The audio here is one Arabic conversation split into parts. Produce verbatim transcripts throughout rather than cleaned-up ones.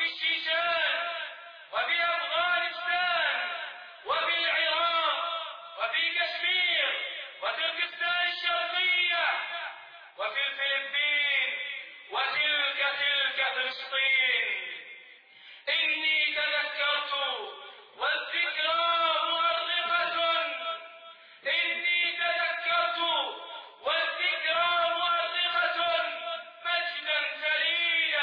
الشيشان وفي أفغانستان وفي العراق وفي كشمير وتركستان الشرقية وفي الفلبين وتلك تلك فلسطين. إني تذكرت والذكرى مؤرقة، إني تذكرت والذكرى مؤرقة، مجدا ثريا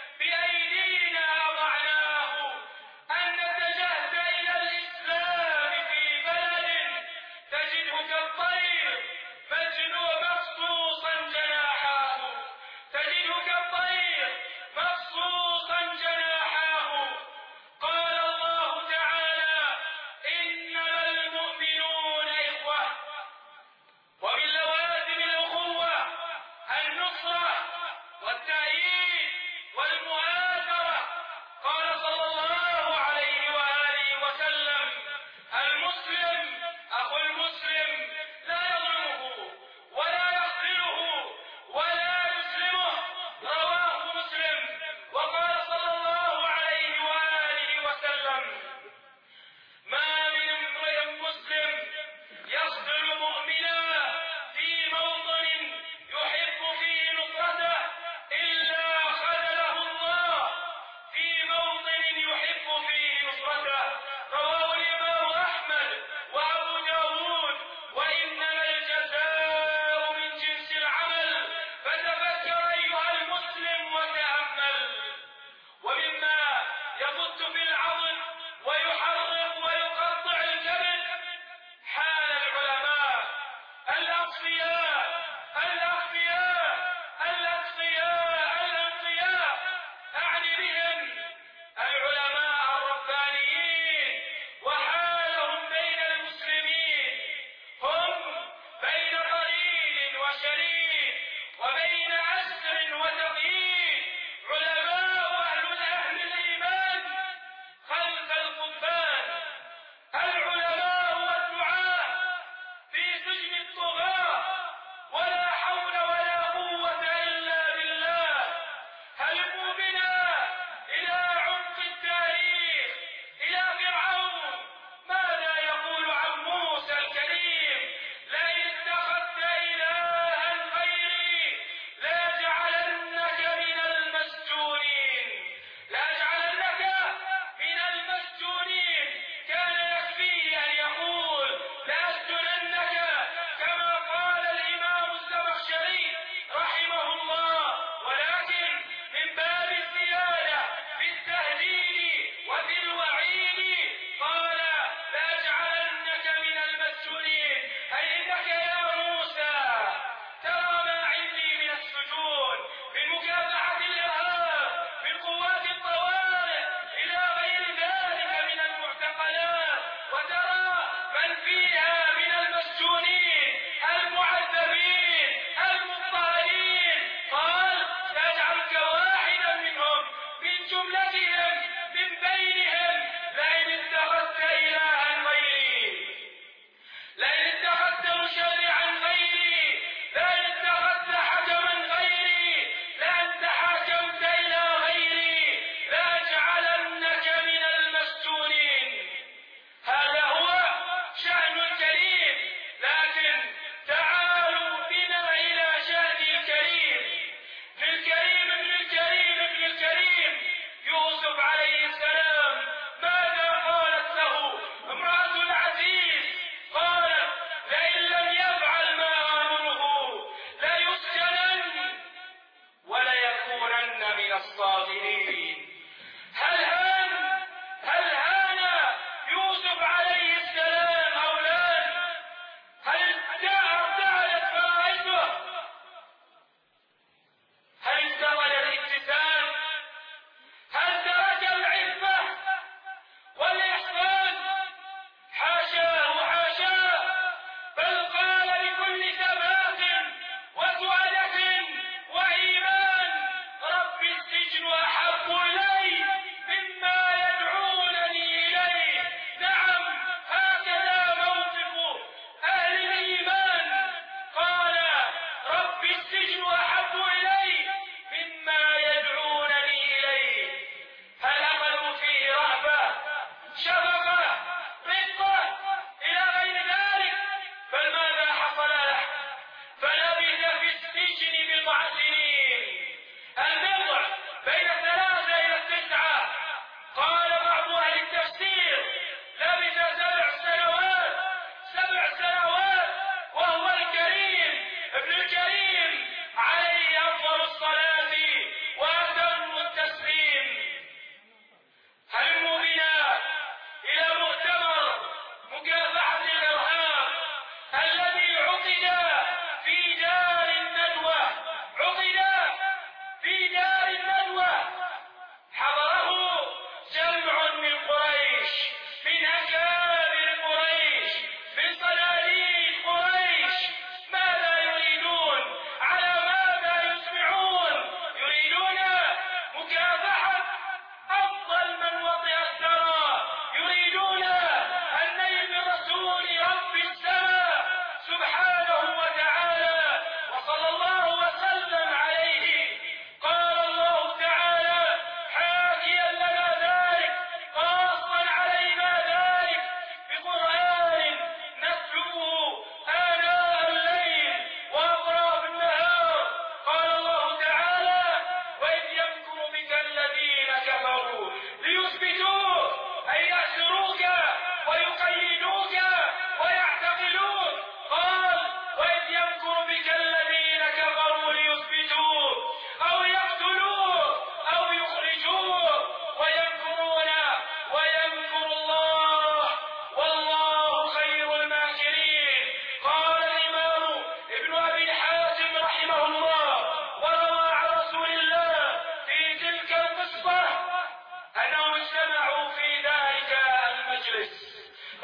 بأيدينا أضعناه، أن نتجهز إلى الإسلام في بلد تجده كالطير مجنون مبسوطا جناحاه، تجده كالطير مبسوطا جناحاه. قال الله تعالى: إنما المؤمنون إخوة. ومن لوازم الأخوة النصرة والتأييد والمؤازرة. قال صلى الله عليه وآله وسلم: المسلم أخو المسلم لا يظلمه ولا يخذله ولا يسلمه. رواه مسلم. وقال صلى الله عليه وآله وسلم: ما من امرئ مسلم يخذل مؤمنا في موطن يحب فيه نصرته إلا خذله الله في موطن يحب فيه نصرته. رواه الإمام أحمد وأبو داود. وإنما الجزاء من جنس العمل، فتفكر أيها المسلم وتأمل. ومما يبت في العظم ويحرق ويقطع الكبد حال العلماء الأصفياء الأخفياء الأتقياء الأنقياء، أعني بهم العلماء الربانيين، وحالهم بين المسلمين. هم بين قليل وشريك وبين أسر وتقييد، علماء أهل أهل الإيمان خلف القبان، العلماء والدعاة في سجن الطغاة، ولا حول ولا قوة إلا بالله. هلموا بنا إلى عمق التاريخ، إلى فرعون. ماذا يقول عن موسى الكريم؟ لئن اتخذت إلها غيري لأجعلنك من المسجونين، لأجعلنك من المسجونين. كان يكفيه أن يقول لأسجننك، كما قال الإمام الزمخشري رحمه الله، ولكن من باب الزيادة في التهديد وفي الوعيد قال لأجعلنك من المسجونين، أي إنك يا موسى ترى ما عندي من السجون، من مكافحة الإرهاب، من قوات الطوارئ إلى غير ذلك من المعتقلات، وترى من فيها من المسجونين المعذبين المضطهدين. قال سأجعلك واحدا منهم، من جملتهم، من بينهم. لئن اتخذت إلها غيري، لئن اتخذت مشرعا غيري، لئن اتخذت حكما غيري، لأنت حاكمت إلى غيري لأجعلنك من المسجونين. هذا هو شأن الكريم. لكن تعالوا بنا إلى شأن الكريم. ابن الكريم ابن الكريم ابن الكريم يوسف عليه السلام، ماذا قالت له امرأة العزيز؟ قالت: لئن لم يفعل ما آمره ليسجنن وليكونن من الصاغرين. هل هان هل هان يوسف عليه السلام أولاد؟ هل ارتعدت فرائده؟ هل استغل الابتسام؟ هل ترك العفة والإحسان؟ حاشاه حاشاه، بل قال بكل ثبات وسؤدة وإيمان: رب السجن أحب إلي مما يدعونني إليه. نعم، هكذا موقف أهل الإيمان. قال: رب السجن أحب إلي مما يدعونني إليه. هل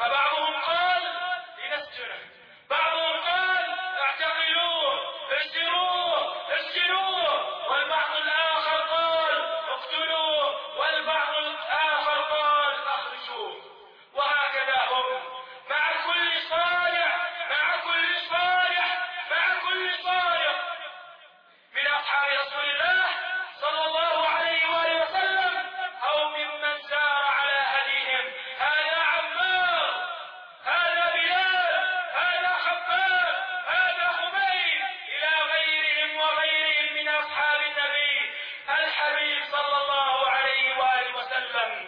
فبعضهم قال لنسجنه، بعضهم قال اعتقلوه، اسجنوه اسجنوه، والبعض الآخر قال اقتلوه، والبعض الآخر قال اخرجوه. وهكذا هم مع كل صالح مع كل صالح مع كل صالح من أصحاب رسول الله صلى الله عليه وآله وسلم أو ممن سار على هديهم. هذا عمار، هذا بلال، هذا خباب، هذا خبيب، إلى غيرهم وغيرهم من أصحاب النبي الحبيب صلى الله عليه وآله وسلم.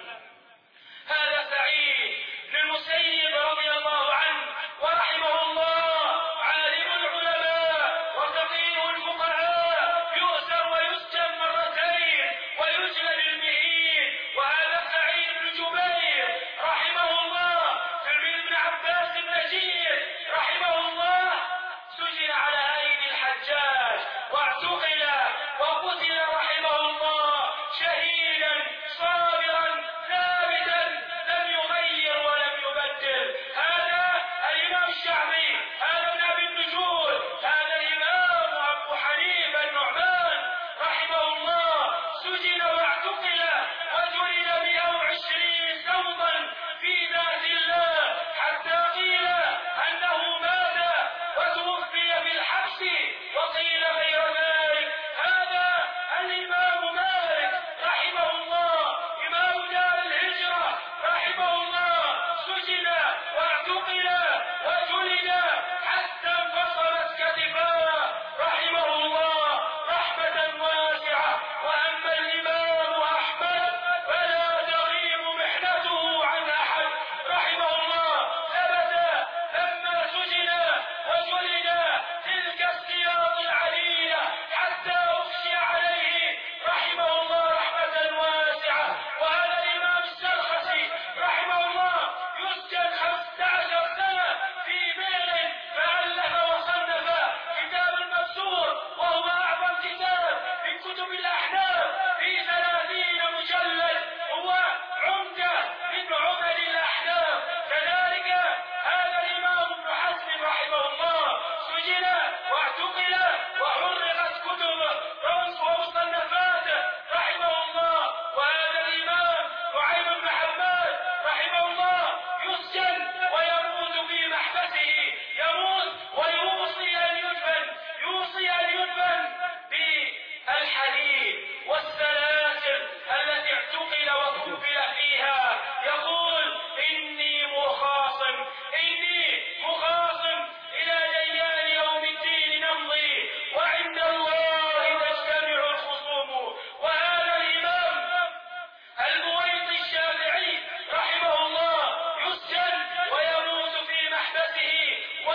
هذا سعيد بن المسيب رضي الله عنه ورحمه الله، عالم العلماء وفقيه الفقهاء، يؤسر ويسجن مرتين ويجلد المهين. وهذا سعيد بن جبير رحمه الله تلميذ ابن عباس النجير رحمه الله، سجن على ايدي الحجاج واعتقل وقتل رحمه الله شهيدا صابرا ثابتا لم يغير ولم يبدل. هذا الإمام الشعبي، هذا ابن أبي النجود، هذا الإمام أبو حنيفة النعمان رحمه الله، سجن واعتقل وجلد مئة وعشرين سوطا في ذات الله، حتى قيل أنه مات وتوفي في الحبس، وقيل غير ذلك. هذا الإمام مالك رحمه الله، إمام دار الهجرة رحمه الله، سجن واعتقل وجلد حتى انفصلت كتفاه رحمه الله رحمة واسعة. وأما الإمام أحمد فلا تغيب محنته عن أحد رحمه الله، ثبت لما سجن وجلد تلك السياط العليلة حتى أغشي عليه رحمه الله رحمة واسعة. وهذا الإمام السرخسي رحمه الله يسجن خمسة عشر سنة في بئر، فألف وصنف كتاب المبسوط، وهو أعظم كتاب من كتب الأحناف في ثلاثين مجلد، هو عمدة من عمد الأحناف. كذلك هذا الإمام ابن حزم رحمه الله سجن واعتقل وحرقت كتبه ومصنفاته رحمه الله. وهذا الإمام نعيم بن حماد رحمه الله يسجن ويموت في محبسه، يموت ويوصي أن يدفن يوصي أن يدفن بالحديد والسلاسل التي اعتقل وكفل فيها. يقول إني مخاصم إني مخاصم إلى ديان يوم الدين نمضي، وعند الله تجتمع الخصوم. وهذا الإمام البويطي الشافعي رحمه الله يسجن ويموت في محبسه،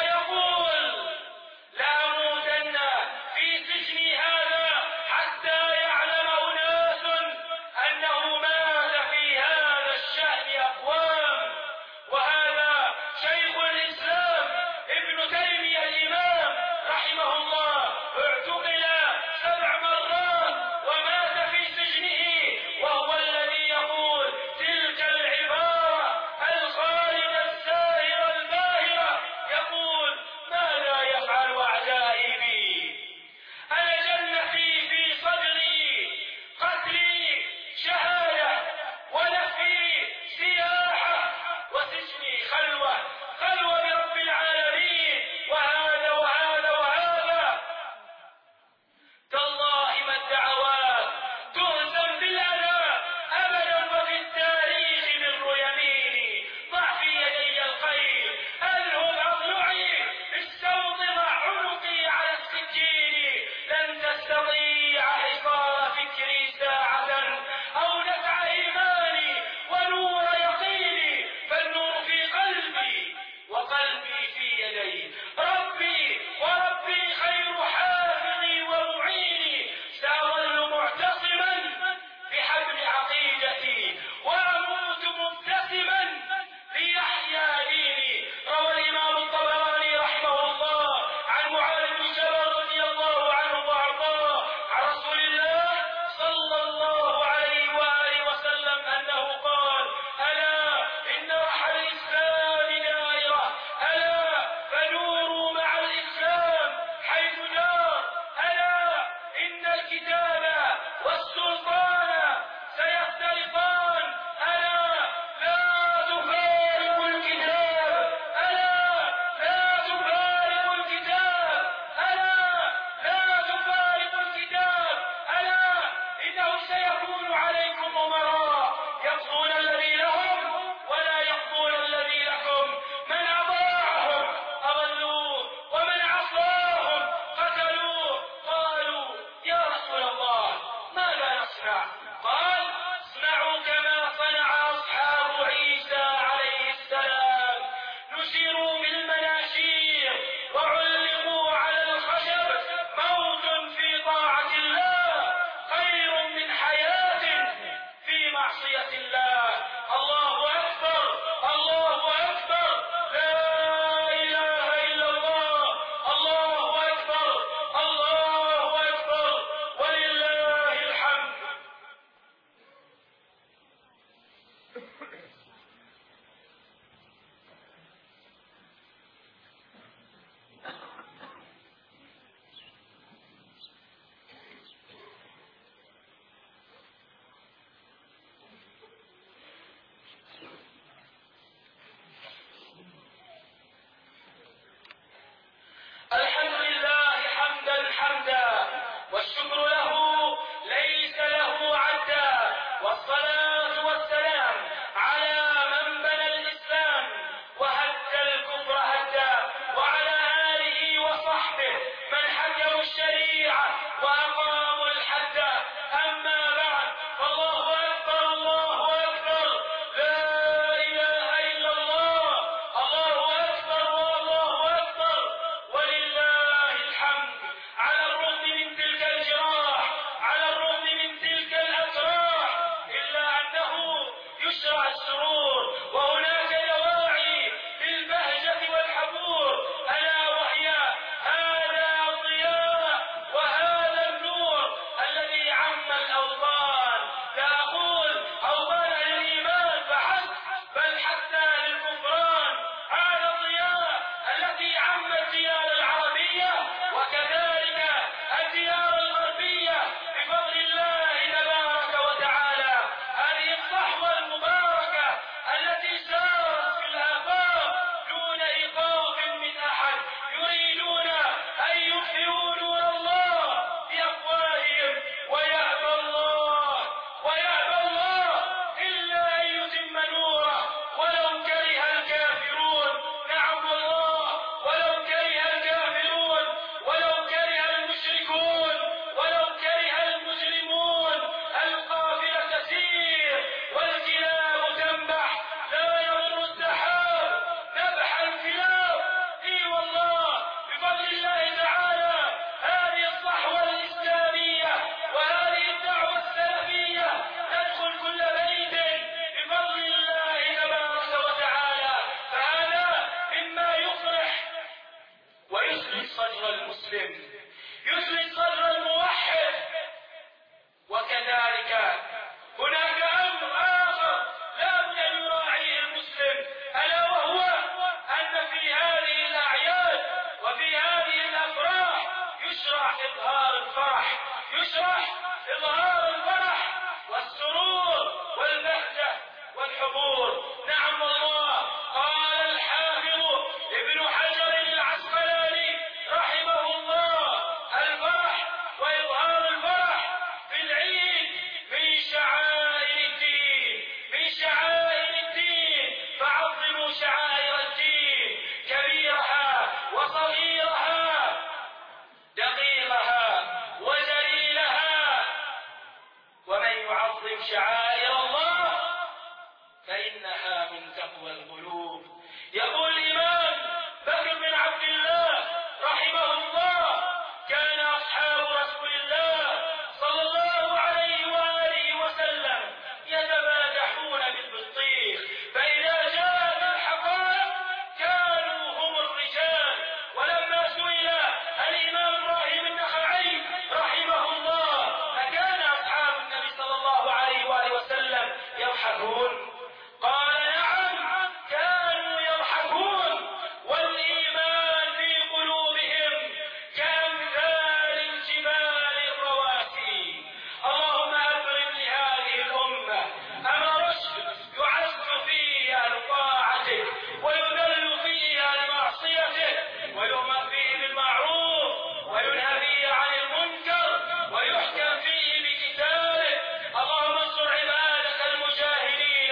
ويحكم فيه بكتابه. اللهم انصر عبادك المجاهدين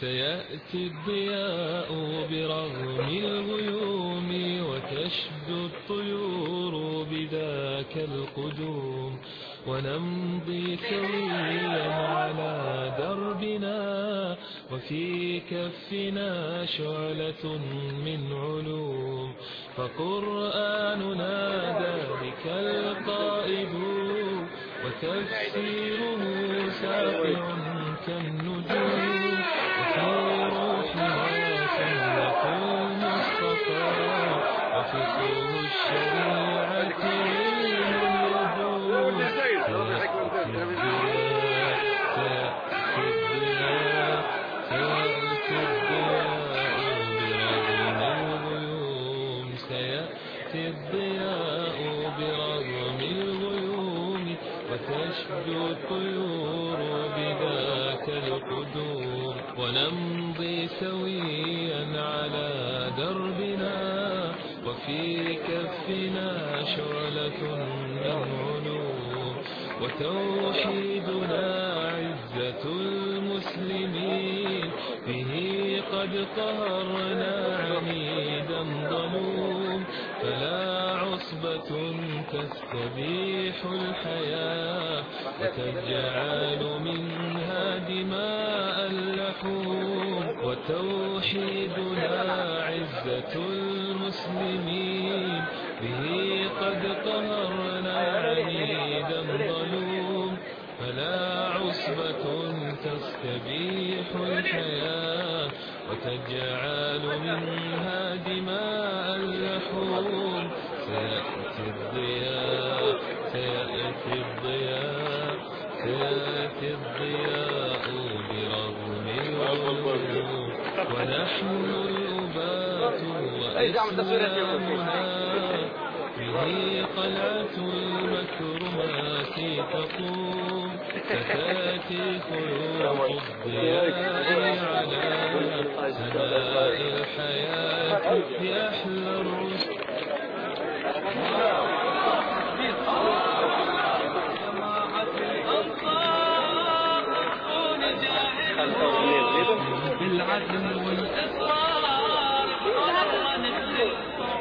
سيأتي الضياء برغم الغيوم وتشدو الطيور بذاك القدوم ونمضي سويا على دربنا وفي كفنا شعلة من علوم فقرآننا ذلك القائد وتفسيره ساطع كالنجوم وفي روحنا سنة المصطفى وفقه الشريعة والوجود سيأتي الضياء برغم الغيوم وتشدو الطيور بذاك القدوم ونمضي سويا على دربنا وفي كفنا شعلة من علوم وتوحيدنا عزة المسلمين به قد قهرنا عنيدا ظلوم فلا عصبة تستبيح الحياة وتجعل منها دماء اللحوم وتوحيدنا عزة المسلمين به قد قهرنا عنيدا ظلوم فلا عصبة تستبيح الحياة وتجعل منها دماء اللحوم سيأتي الضياء سيأتي الضياء سيأتي الضياء برغم الغيوم ونحن الأبات وإسلامنا به قلعة المكرمات تقوم فتاتي خيوط الضياء على سماء الحياة يحلى الرشد بالعزم والإصرار مرة نخلص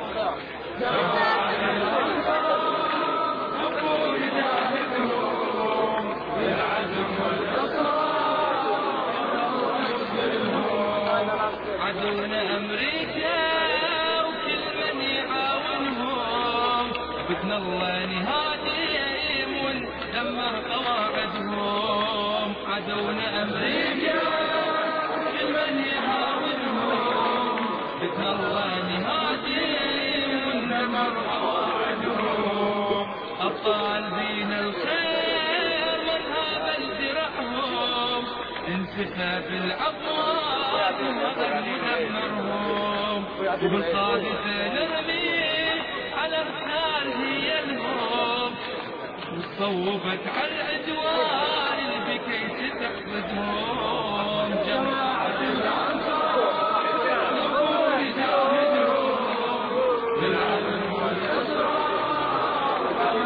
عدونا أمريكا وكل من يعاونهم بدنا الله نهاديهم وندمر قواعدهم عدونا أمريكا وكل من يعاونهم بدنا الله نهاديهم وندمر قواعدهم أبطال دين الخير من هذا الجرحهم انسفاف العطوات وغير يدمرهم وبالصادفة نرمي على ارسال هي الهم وصوبت على العدوان اللي بكيس تحفظهم جماعة الأنصار نقول جاهدهم بالعزم والإصرار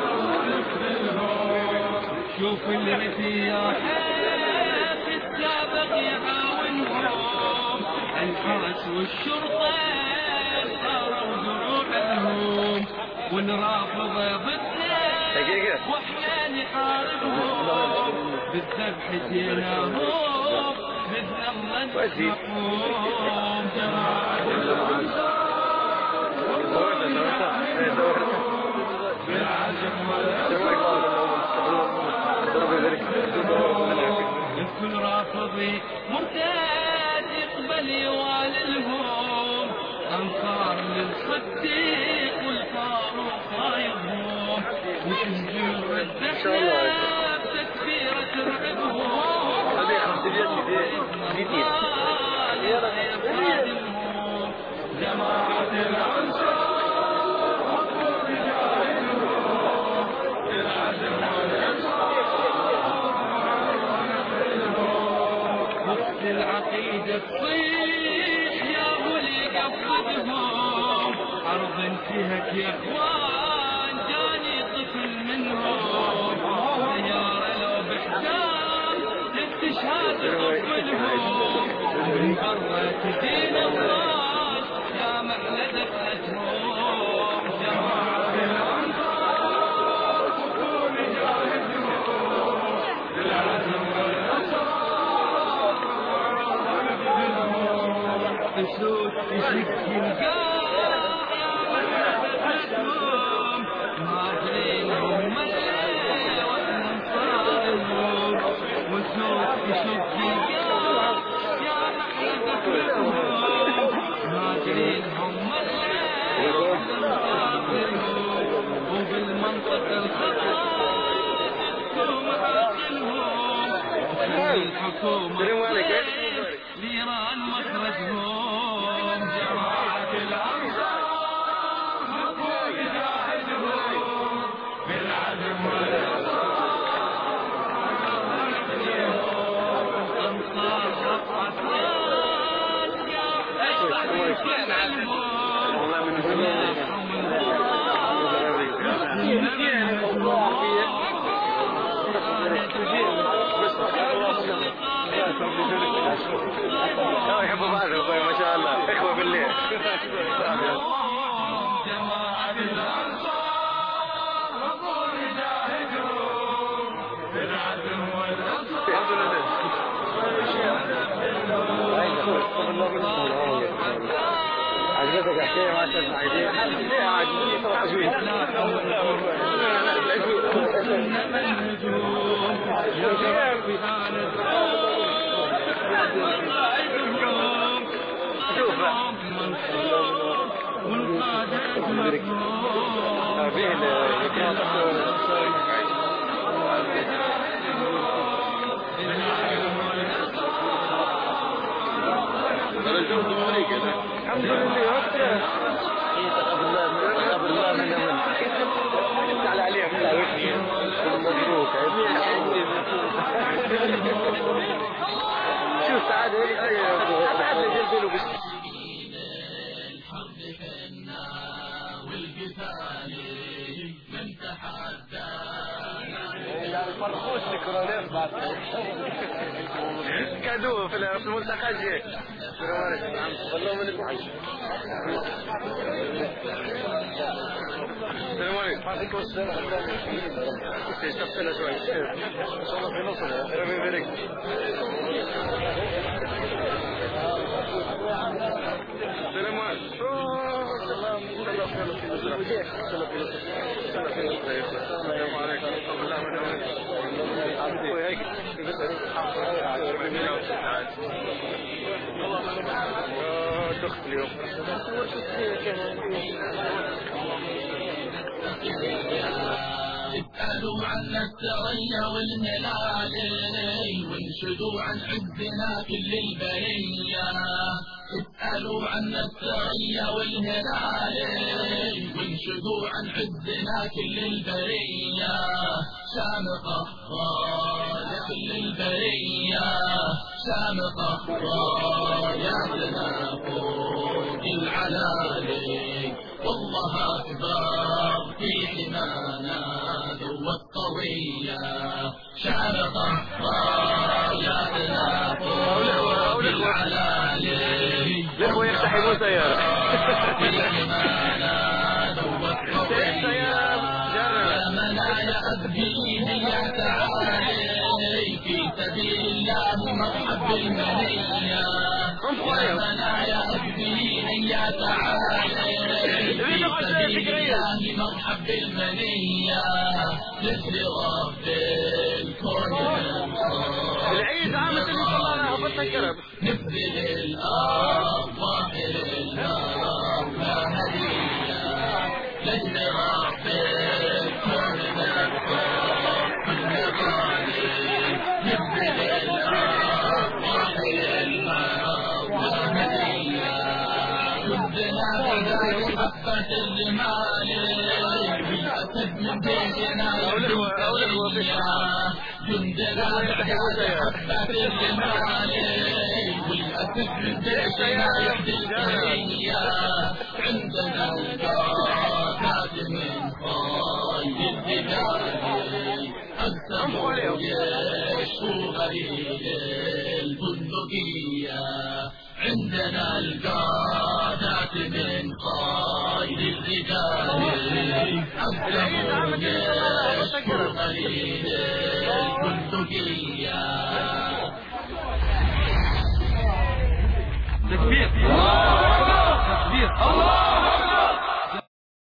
نقبلهم شوف الرفيق السابق يعاونهم الحرس والشرطة صاروا دروعهم ونرافض ضدنا واحنا نحاربهم بالذبح جيناهم بدنا الله نسمعهم جماعة الأنصار بالعزم والإصرار الكل رافضي مرتاد يقبل يواللهم أنصار للصديق والفاروق خايبهم وتهجر الدحلة بتكبيرة رعبهم جماعة الأنصار العقيدة تصيح يا ولي قصدهم عرض انتهك يا اخوان جاني طفل منهم سيارة لو بحساب للتشهاد قبلهم من برا تجينا الضال يا محلى دخلتهم جماعة الأنصار قوم جاهدهم بالعزم والنصار تسود تشك القاع يا محلى دخلتهم ماجرينهم ملي والنصارهم وسود تشك القاع يا محلى دخلتهم ماجرينهم ملي والنصارهم وبالمنطق الخطا تحكم عاقلهم الحكومة ليران مخرجهم جماعة الأنصار حقوا يجاهدهم بالعزم والإصرار أنصار رفعت راس يا أشبه كلهم لا يحبوا بعض ما شاء الله اخوه بالليل جماعة الأنصار حقوا يجاهدهم بالعزم والإصرار عجبتك الحكايه ما تسمع عايزين عاجبني صراحه شوي شوف فيه الحمد لله قبل الله من من تعال عليهم لا وجهي مبروك شوف سعادة سعادة جلبيله بس الحرب حنا والقتال من تحدى الفرخوش الكرونيل بعد كادو في الملتقى جي والله من المحل السلام عليكم وعليكم السلام استغفر شوي ان شاء الله في نصر ربي يبارك السلام عليكم السلام عليكم دخت اليوم اسألوا عنا الثريا والهلال وانشدوا عن عزنا كل البرية اسألوا عنا الثريا والهلال وانشدوا عن عزنا كل البرية شامخة راية كل البرية شامخة راياتنا فوق العلالي والله أكبر في حمانا ذو الطوية شامخة راياتنا فوق العلالي الأخوة يقتحمون سيارة في حمانا ذو الطوية منايا أبديه يا تعالي في سبيل الله مرحب بالمنية يا منايا أبديه يا تعالي في سبيل الله مرحب بالمنية مثل رب الكون العيد عامة اللي صلى الله عليه نبذل الأرض ظاهر النار ما هدية لجل رب الكون نبذل الأرض ظاهر النار ما هدية جندنا بداية حبة الجمال بالأسد من بيتنا جندنا بداية حبة الجمال والأسد من بيتنا يهدي البرية عندنا القادات من خير الرجال أقسموا الجيش وغريب البندقية عندنا القادات من قائد الرجال عبدهم يشكر قليل البندقية. تكبير تكبير الله